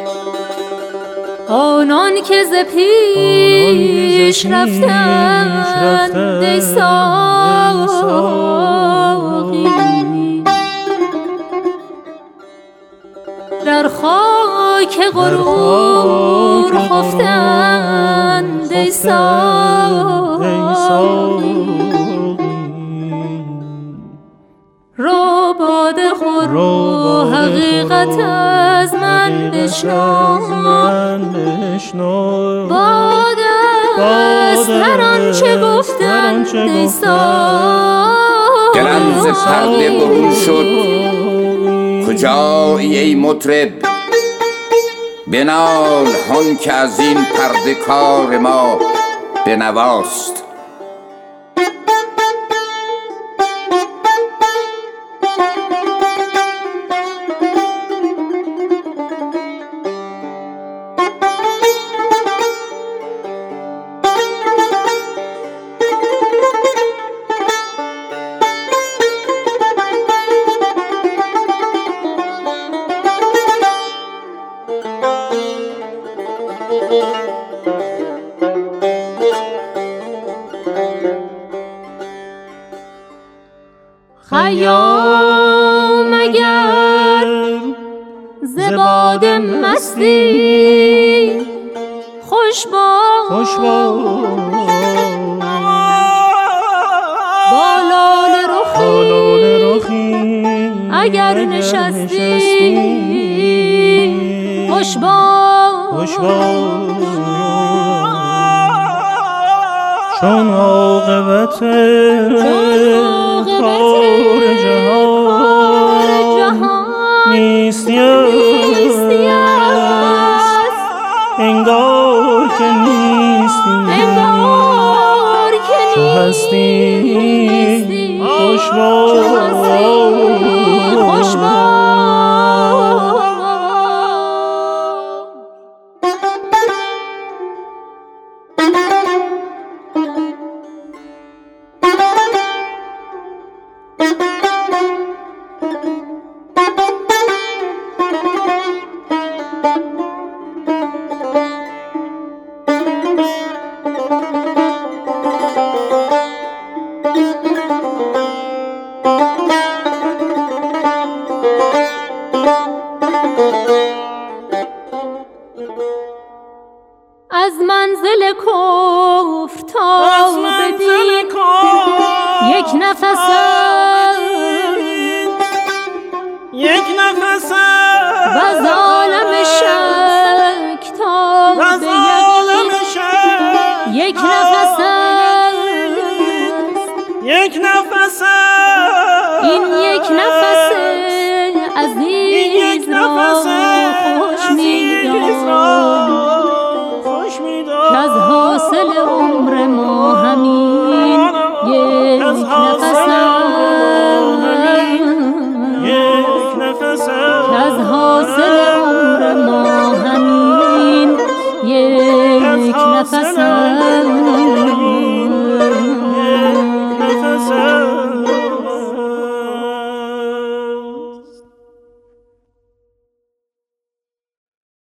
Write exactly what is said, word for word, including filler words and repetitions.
آنان که ز پیش رفتند ای ساقی در خاک غرور خفتند ای ساقی رو باده خور رو حقیقت از من بشنو باده است هر آنچه گفتند ای ساقی دلم ز پرده برون شد کجایی ای مطرب بنال هان که از این پرده کار ما بنواست خیام اگر ز باده مستی خوش باش با لاله رخی اگر نشستی خوش باش چون عاقبت کار جهان نیستی است انگار که نیستی چو هستی خوش باش از منزل کفر تا بدین یک نفس یک نفس و از عالم شک تا به یک نفس یک نفس این یک نفس